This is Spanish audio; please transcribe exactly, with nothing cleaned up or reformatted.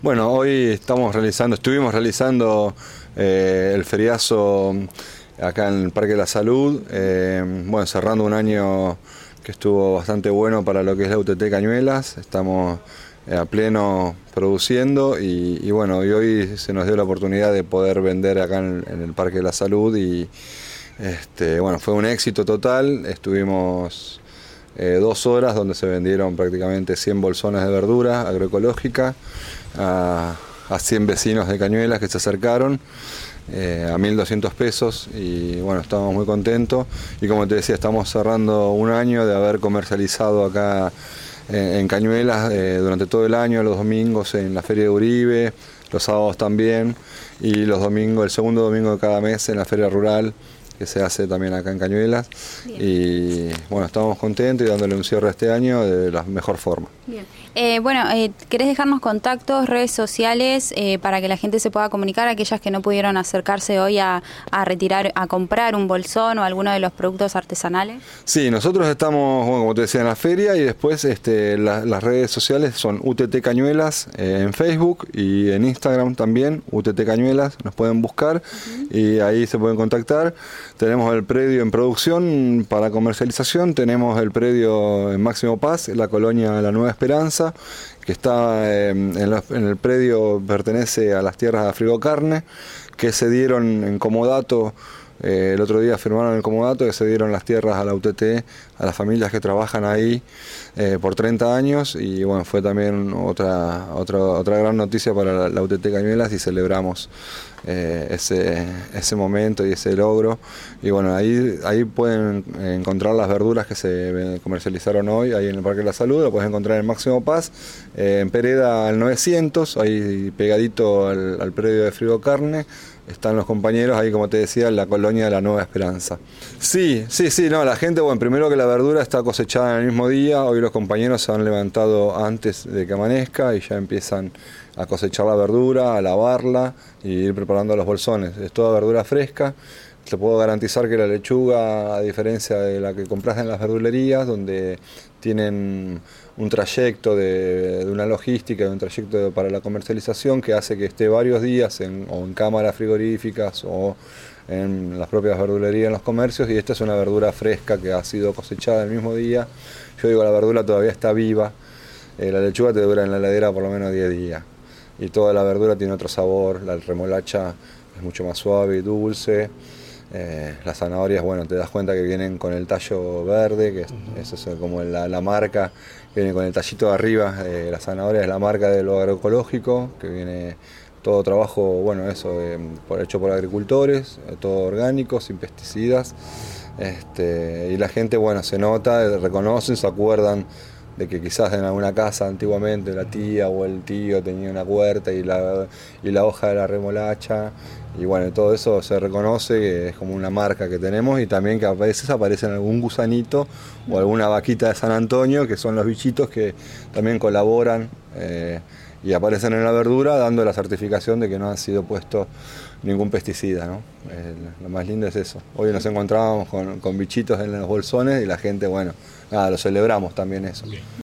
Bueno, hoy estamos realizando, estuvimos realizando eh, el feriazo acá en el Parque de la Salud, eh, bueno, cerrando un año que estuvo bastante bueno para lo que es la U T T Cañuelas. Estamos eh, a pleno produciendo y, y bueno, y hoy se nos dio la oportunidad de poder vender acá en, en el Parque de la Salud y este, bueno, fue un éxito total. Estuvimos eh, dos horas donde se vendieron prácticamente cien bolsones de verdura agroecológica a, a cien vecinos de Cañuelas que se acercaron eh, a mil doscientos pesos y bueno, estamos muy contentos y como te decía, estamos cerrando un año de haber comercializado acá en, en Cañuelas eh, durante todo el año, los domingos en la Feria de Uribe, los sábados también y los domingos, el segundo domingo de cada mes en la Feria Rural que se hace también acá en Cañuelas. Bien. Y bueno, estamos contentos y dándole un cierre este año de la mejor forma. Bien. Eh, bueno, eh, ¿querés dejarnos contactos, redes sociales eh, para que la gente se pueda comunicar, aquellas que no pudieron acercarse hoy a, a retirar, a comprar un bolsón o alguno de los productos artesanales? Sí, nosotros estamos, bueno, como te decía, en la feria y después este, la, las redes sociales son U T T Cañuelas eh, en Facebook y en Instagram también, U T T Cañuelas, nos pueden buscar uh-huh. y ahí se pueden contactar. Tenemos el predio en producción para comercialización, tenemos el predio en Máximo Paz, la colonia La Nueva Esperanza, que está eh, en, la, en el predio, pertenece a las tierras de Frigocarne, que se dieron en comodato, eh, el otro día firmaron el comodato, que se dieron las tierras a la U T T, a las familias que trabajan ahí eh, por treinta años y bueno, fue también otra, otra, otra gran noticia para la, la U T T Cañuelas y celebramos eh, ese, ese momento y ese logro y bueno, ahí, ahí pueden encontrar las verduras que se comercializaron hoy, ahí en el Parque de la Salud, lo puedes encontrar en Máximo Paz, eh, en Pereda al novecientos, ahí pegadito al, al predio de Frigocarne. Están los compañeros ahí, como te decía, en la colonia de La Nueva Esperanza. Sí, sí, sí, no, la gente, bueno, primero que la verdura está cosechada en el mismo día, hoy los compañeros se han levantado antes de que amanezca y ya empiezan a cosechar la verdura, a lavarla y ir preparando los bolsones. Es toda verdura fresca. Te puedo garantizar que la lechuga, a diferencia de la que compras en las verdulerías, donde tienen un trayecto de, de una logística, de un trayecto de, para la comercialización que hace que esté varios días en, o en cámaras frigoríficas o en las propias verdulerías en los comercios, y esta es una verdura fresca que ha sido cosechada el mismo día. Yo digo, la verdura todavía está viva, eh, la lechuga te dura en la heladera por lo menos diez días y toda la verdura tiene otro sabor, la remolacha es mucho más suave y dulce. Eh, las zanahorias, bueno, te das cuenta que vienen con el tallo verde, que uh-huh. eso es como la, la marca, que viene con el tallito de arriba, eh, la zanahoria es la marca de lo agroecológico, que viene todo trabajo, bueno, eso, eh, por, hecho por agricultores, eh, todo orgánico, sin pesticidas, este, y la gente, bueno, se nota, reconocen, se acuerdan de que quizás en alguna casa antiguamente la tía o el tío tenía una huerta y la, y la hoja de la remolacha y bueno, todo eso se reconoce que es como una marca que tenemos y también que a veces aparecen algún gusanito o alguna vaquita de San Antonio, que son los bichitos que también colaboran eh, y aparecen en la verdura dando la certificación de que no han sido puestos ningún pesticida, ¿no? Eh, lo más lindo es eso. Hoy nos encontrábamos con, con bichitos en los bolsones y la gente, bueno, nada, lo celebramos también eso.